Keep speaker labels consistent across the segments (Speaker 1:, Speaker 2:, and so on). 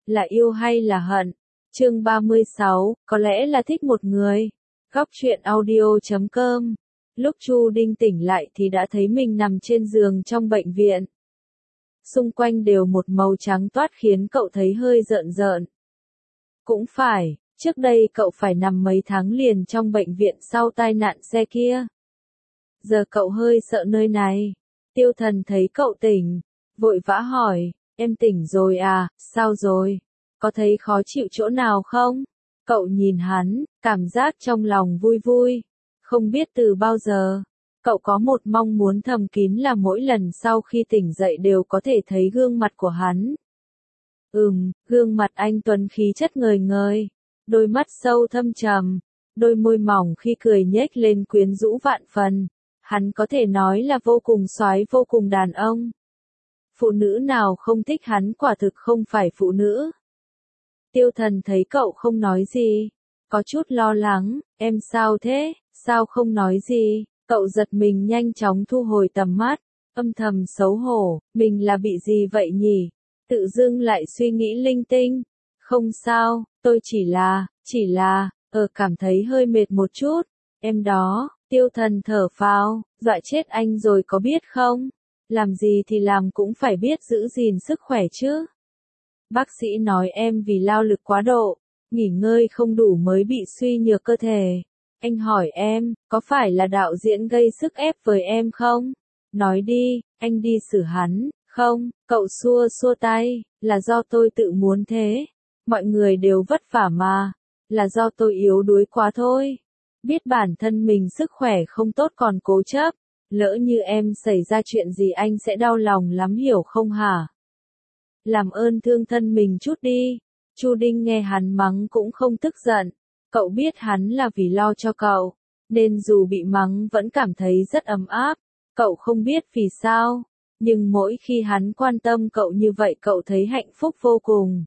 Speaker 1: Là yêu hay là hận? Chương 36, có lẽ là thích một người. Góc truyện audio.com. Lúc Chu Đinh tỉnh lại thì đã thấy mình nằm trên giường trong bệnh viện. Xung quanh đều một màu trắng toát khiến cậu thấy hơi rợn rợn. Cũng phải, trước đây cậu phải nằm mấy tháng liền trong bệnh viện sau tai nạn xe kia. Giờ cậu hơi sợ nơi này. Tiêu Thần thấy cậu tỉnh, vội vã hỏi, em tỉnh rồi à, sao rồi? Có thấy khó chịu chỗ nào không? Cậu nhìn hắn, cảm giác trong lòng vui vui. Không biết từ bao giờ, cậu có một mong muốn thầm kín là mỗi lần sau khi tỉnh dậy đều có thể thấy gương mặt của hắn. Gương mặt anh tuấn khí chất ngời ngời, đôi mắt sâu thâm trầm, đôi môi mỏng khi cười nhếch lên quyến rũ vạn phần. Hắn có thể nói là vô cùng soái, vô cùng đàn ông. Phụ nữ nào không thích hắn, quả thực không phải phụ nữ. Tiêu Thần thấy cậu không nói gì, có chút lo lắng, em sao thế, sao không nói gì? Cậu giật mình nhanh chóng thu hồi tầm mắt, âm thầm xấu hổ, mình là bị gì vậy nhỉ? Tự dưng lại suy nghĩ linh tinh. Không sao, tôi chỉ là, cảm thấy hơi mệt một chút. Em đó, Tiêu Thần thở phào, dọa chết anh rồi có biết không? Làm gì thì làm cũng phải biết giữ gìn sức khỏe chứ. Bác sĩ nói em vì lao lực quá độ, nghỉ ngơi không đủ mới bị suy nhược cơ thể. Anh hỏi em, có phải là đạo diễn gây sức ép với em không? Nói đi, anh đi xử hắn, không? Cậu xua xua tay, là do tôi tự muốn thế. Mọi người đều vất vả mà, là do tôi yếu đuối quá thôi. Biết bản thân mình sức khỏe không tốt còn cố chấp, lỡ như em xảy ra chuyện gì anh sẽ đau lòng lắm hiểu không hả? Làm ơn thương thân mình chút đi. Chu Đinh nghe hắn mắng cũng không tức giận, cậu biết hắn là vì lo cho cậu, nên dù bị mắng vẫn cảm thấy rất ấm áp. Cậu không biết vì sao, nhưng mỗi khi hắn quan tâm cậu như vậy cậu thấy hạnh phúc vô cùng.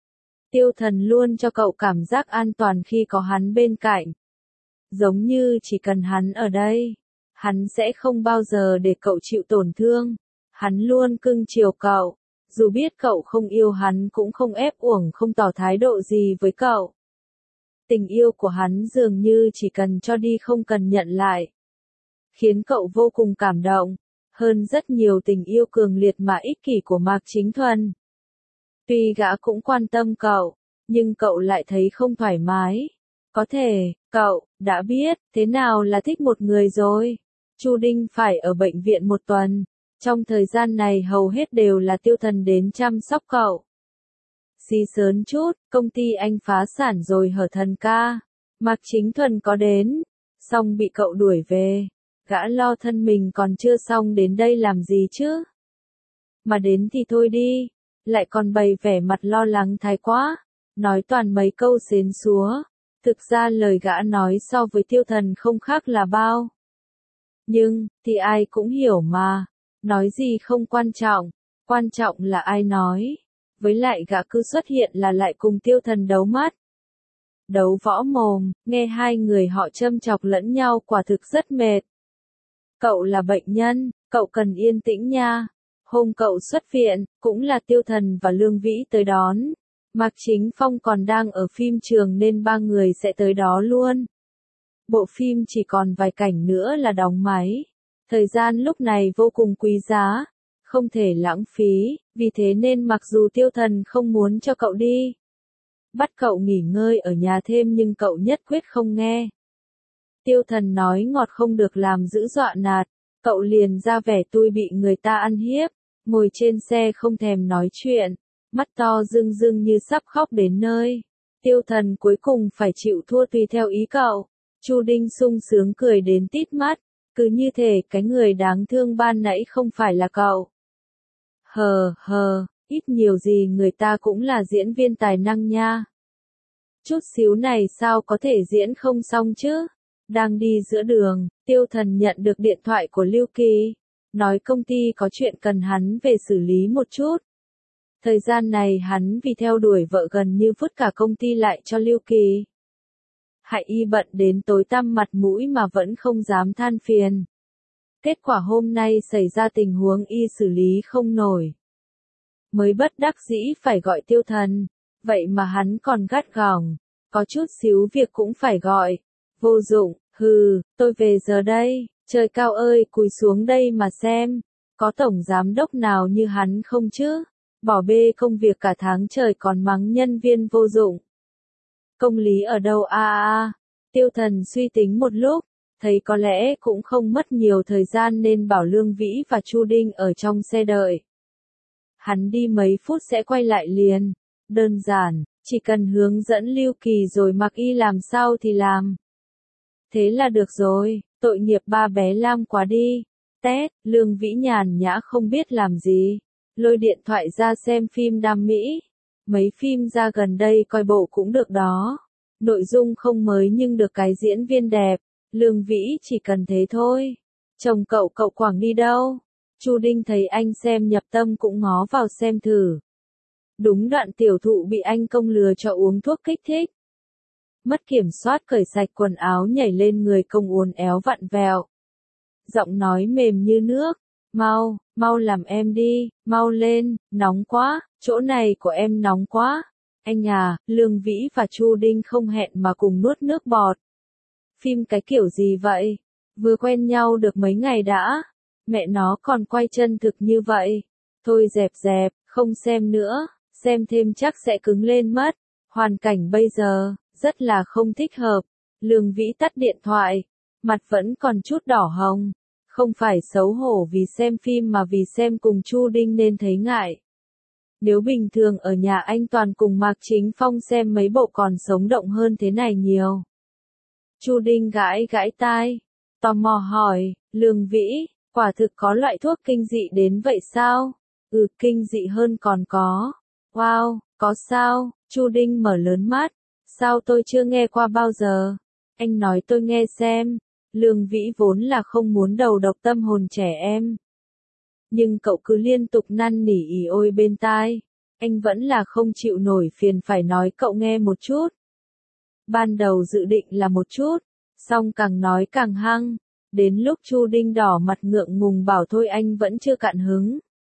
Speaker 1: Tiêu Thần luôn cho cậu cảm giác an toàn khi có hắn bên cạnh. Giống như chỉ cần hắn ở đây, hắn sẽ không bao giờ để cậu chịu tổn thương. Hắn luôn cưng chiều cậu, dù biết cậu không yêu hắn cũng không ép uổng không tỏ thái độ gì với cậu. Tình yêu của hắn dường như chỉ cần cho đi không cần nhận lại, khiến cậu vô cùng cảm động, hơn rất nhiều tình yêu cường liệt mà ích kỷ của Mạc Chính Thuần. Tuy gã cũng quan tâm cậu, nhưng cậu lại thấy không thoải mái. Có thể, cậu đã biết thế nào là thích một người rồi. Chu Đinh phải ở bệnh viện một tuần. Trong thời gian này hầu hết đều là Tiêu Thần đến chăm sóc cậu. Xí sớn chút, công ty anh phá sản rồi hở thần ca. Mạc Chính Thuần có đến, xong bị cậu đuổi về. Gã lo thân mình còn chưa xong đến đây làm gì chứ? Mà đến thì thôi đi, lại còn bày vẻ mặt lo lắng thái quá, nói toàn mấy câu xến xúa. Thực ra lời gã nói so với Tiêu Thần không khác là bao. Nhưng, thì ai cũng hiểu mà, nói gì không quan trọng là ai nói. Với lại gã cứ xuất hiện là lại cùng Tiêu Thần đấu mắt. Đấu võ mồm, nghe hai người họ châm chọc lẫn nhau quả thực rất mệt. Cậu là bệnh nhân, cậu cần yên tĩnh nha. Hôm cậu xuất viện, cũng là Tiêu Thần và Lương Vĩ tới đón. Mạc Chính Phong còn đang ở phim trường nên ba người sẽ tới đó luôn. Bộ phim chỉ còn vài cảnh nữa là đóng máy. Thời gian lúc này vô cùng quý giá, không thể lãng phí, vì thế nên mặc dù Tiêu Thần không muốn cho cậu đi, bắt cậu nghỉ ngơi ở nhà thêm nhưng cậu nhất quyết không nghe. Tiêu Thần nói ngọt không được làm dữ dọa nạt, cậu liền ra vẻ tui bị người ta ăn hiếp, ngồi trên xe không thèm nói chuyện, mắt to rưng rưng như sắp khóc đến nơi. Tiêu Thần cuối cùng phải chịu thua tùy theo ý cậu. Chu Đinh sung sướng cười đến tít mắt, cứ như thể cái người đáng thương ban nãy không phải là cậu. Ít nhiều gì người ta cũng là diễn viên tài năng nha. Chút xíu này sao có thể diễn không xong chứ? Đang đi giữa đường, Tiêu Thần nhận được điện thoại của Lưu Kỳ, nói công ty có chuyện cần hắn về xử lý một chút. Thời gian này hắn vì theo đuổi vợ gần như vứt cả công ty lại cho Lưu Kỳ. Hại y bận đến tối tăm mặt mũi mà vẫn không dám than phiền. Kết quả hôm nay xảy ra tình huống y xử lý không nổi. Mới bất đắc dĩ phải gọi Tiêu Thần. Vậy mà hắn còn gắt gỏng, có chút xíu việc cũng phải gọi. Vô dụng, hừ, tôi về giờ đây, trời cao ơi cúi xuống đây mà xem, có tổng giám đốc nào như hắn không chứ? Bỏ bê công việc cả tháng trời còn mắng nhân viên vô dụng. Công lý ở đâu Tiêu Thần suy tính một lúc, thấy có lẽ cũng không mất nhiều thời gian nên bảo Lương Vĩ và Chu Đinh ở trong xe đợi. Hắn đi mấy phút sẽ quay lại liền, đơn giản, chỉ cần hướng dẫn Lưu Kỳ rồi mặc y làm sao thì làm. Thế là được rồi, tội nghiệp ba bé Lam quá đi. Tét, Lương Vĩ nhàn nhã không biết làm gì, lôi điện thoại ra xem phim đam mỹ. Mấy phim ra gần đây coi bộ cũng được đó. Nội dung không mới nhưng được cái diễn viên đẹp. Lương Vĩ chỉ cần thế thôi. Chồng cậu Quảng đi đâu? Chu Đinh thấy anh xem nhập tâm cũng ngó vào xem thử. Đúng đoạn tiểu thụ bị anh công lừa cho uống thuốc kích thích. Mất kiểm soát cởi sạch quần áo nhảy lên người công uốn éo vặn vẹo. Giọng nói mềm như nước. Mau làm em đi, mau lên, nóng quá, chỗ này của em nóng quá. Anh à, Lương Vĩ và Chu Đinh không hẹn mà cùng nuốt nước bọt. Phim cái kiểu gì vậy? Vừa quen nhau được mấy ngày đã. Mẹ nó còn quay chân thực như vậy. Thôi dẹp, không xem nữa, xem thêm chắc sẽ cứng lên mất. Hoàn cảnh bây giờ, rất là không thích hợp. Lương Vĩ tắt điện thoại, mặt vẫn còn chút đỏ hồng. Không phải xấu hổ vì xem phim mà vì xem cùng Chu Đinh nên thấy ngại. Nếu bình thường ở nhà anh toàn cùng Mạc Chính Phong xem mấy bộ còn sống động hơn thế này nhiều. Chu Đinh gãi tai, tò mò hỏi, Lương Vĩ, quả thực có loại thuốc kinh dị đến vậy sao? Kinh dị hơn còn có. Wow, có sao? Chu Đinh mở lớn mắt. Sao tôi chưa nghe qua bao giờ? Anh nói tôi nghe xem. Lương Vĩ vốn là không muốn đầu độc tâm hồn trẻ em. Nhưng cậu cứ liên tục năn nỉ ỉ ôi bên tai. Anh vẫn là không chịu nổi phiền phải nói cậu nghe một chút. Ban đầu dự định là một chút, xong càng nói càng hăng. Đến lúc Chu Đinh đỏ mặt ngượng ngùng bảo thôi anh vẫn chưa cạn hứng.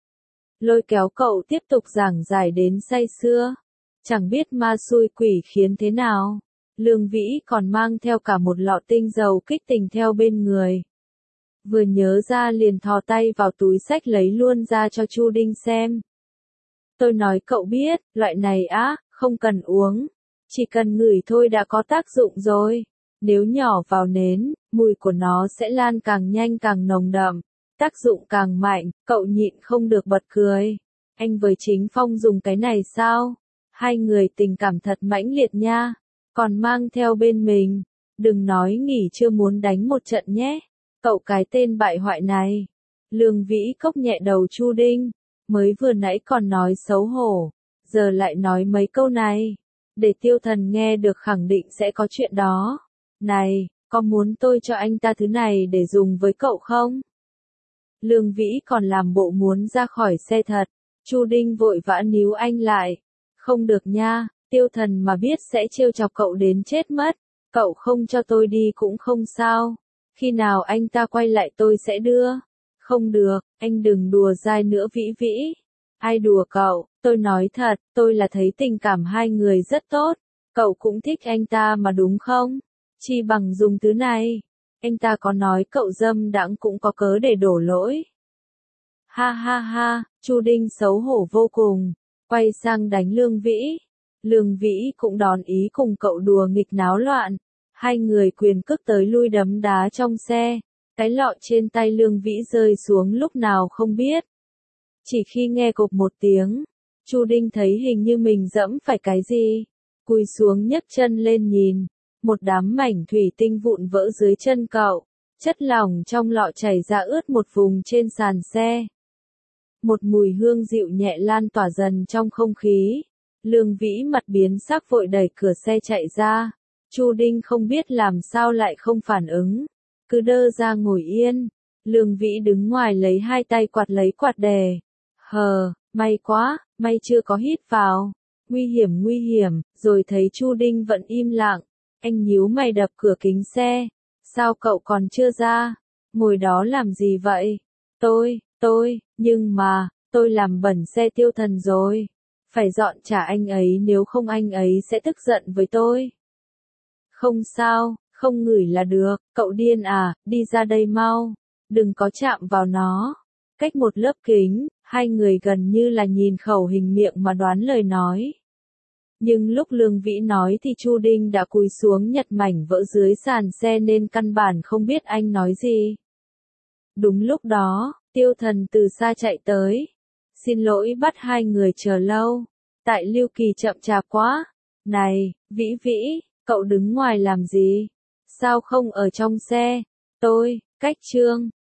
Speaker 1: Lôi kéo cậu tiếp tục giảng giải đến say sưa. Chẳng biết ma xui quỷ khiến thế nào. Lương Vĩ còn mang theo cả một lọ tinh dầu kích tình theo bên người. Vừa nhớ ra liền thò tay vào túi xách lấy luôn ra cho Chu Đinh xem. Tôi nói cậu biết, loại này không cần uống. Chỉ cần ngửi thôi đã có tác dụng rồi. Nếu nhỏ vào nến, mùi của nó sẽ lan càng nhanh càng nồng đậm. Tác dụng càng mạnh, cậu nhịn không được bật cười. Anh với Chính Phong dùng cái này sao? Hai người tình cảm thật mãnh liệt nha. Còn mang theo bên mình. Đừng nói nghỉ chưa muốn đánh một trận nhé. Cậu cái tên bại hoại này. Lương Vĩ cốc nhẹ đầu Chu Đinh. Mới vừa nãy còn nói xấu hổ. Giờ lại nói mấy câu này. Để Tiêu Thần nghe được khẳng định sẽ có chuyện đó. Này, có muốn tôi cho anh ta thứ này để dùng với cậu không? Lương Vĩ còn làm bộ muốn ra khỏi xe thật. Chu Đinh vội vã níu anh lại. Không được nha, Tiêu Thần mà biết sẽ trêu chọc cậu đến chết mất. Cậu không cho tôi đi cũng không sao. Khi nào anh ta quay lại tôi sẽ đưa. Không được, anh đừng đùa dai nữa Vĩ Vĩ. Ai đùa cậu, tôi nói thật, tôi là thấy tình cảm hai người rất tốt. Cậu cũng thích anh ta mà đúng không? Chi bằng dùng thứ này. Anh ta có nói cậu dâm đãng cũng có cớ để đổ lỗi. Ha, Chu Đinh xấu hổ vô cùng, quay sang đánh Lương Vĩ. Lương Vĩ cũng đón ý cùng cậu đùa nghịch náo loạn. Hai người quyền cước tới lui đấm đá trong xe. Cái lọ trên tay Lương Vĩ rơi xuống lúc nào không biết. Chỉ khi nghe cộp một tiếng, Chu Đinh thấy hình như mình dẫm phải cái gì. Cúi xuống nhấc chân lên nhìn. Một đám mảnh thủy tinh vụn vỡ dưới chân cậu. Chất lỏng trong lọ chảy ra ướt một vùng trên sàn xe. Một mùi hương dịu nhẹ lan tỏa dần trong không khí. Lương Vĩ mặt biến sắc vội đẩy cửa xe chạy ra. Chu Đinh không biết làm sao lại không phản ứng. Cứ đơ ra ngồi yên. Lương Vĩ đứng ngoài lấy hai tay quạt lấy quạt đề. May quá, may chưa có hít vào. Nguy hiểm, rồi thấy Chu Đinh vẫn im lặng. Anh nhíu mày đập cửa kính xe. Sao cậu còn chưa ra? Ngồi đó làm gì vậy? Nhưng mà, tôi làm bẩn xe Tiêu Thần rồi. Phải dọn trả anh ấy nếu không anh ấy sẽ tức giận với tôi. Không sao, không ngửi là được, cậu điên à, đi ra đây mau, đừng có chạm vào nó. Cách một lớp kính, hai người gần như là nhìn khẩu hình miệng mà đoán lời nói. Nhưng lúc Lương Vĩ nói thì Chu Đinh đã cúi xuống nhặt mảnh vỡ dưới sàn xe nên căn bản không biết anh nói gì. Đúng lúc đó, Tiêu Thần từ xa chạy tới. Xin lỗi bắt hai người chờ lâu. Tại Lưu Kỳ chậm chạp quá. Này, Vĩ Vĩ, cậu đứng ngoài làm gì? Sao không ở trong xe? Cách Trương.